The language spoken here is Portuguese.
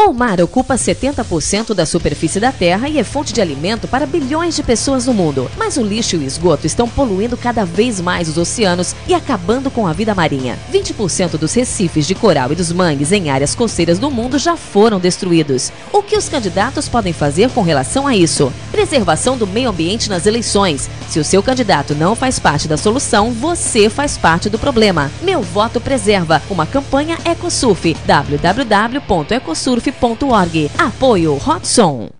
O mar ocupa 70% da superfície da Terra e é fonte de alimento para bilhões de pessoas no mundo. Mas o lixo e o esgoto estão poluindo cada vez mais os oceanos e acabando com a vida marinha. 20% dos recifes de coral e dos mangues em áreas costeiras do mundo já foram destruídos. O que os candidatos podem fazer com relação a isso? Preservação do meio ambiente nas eleições. Se o seu candidato não faz parte da solução, você faz parte do problema. Meu voto preserva. Uma campanha Ecosurf. www.ecosurf.org. Apoio Hotson.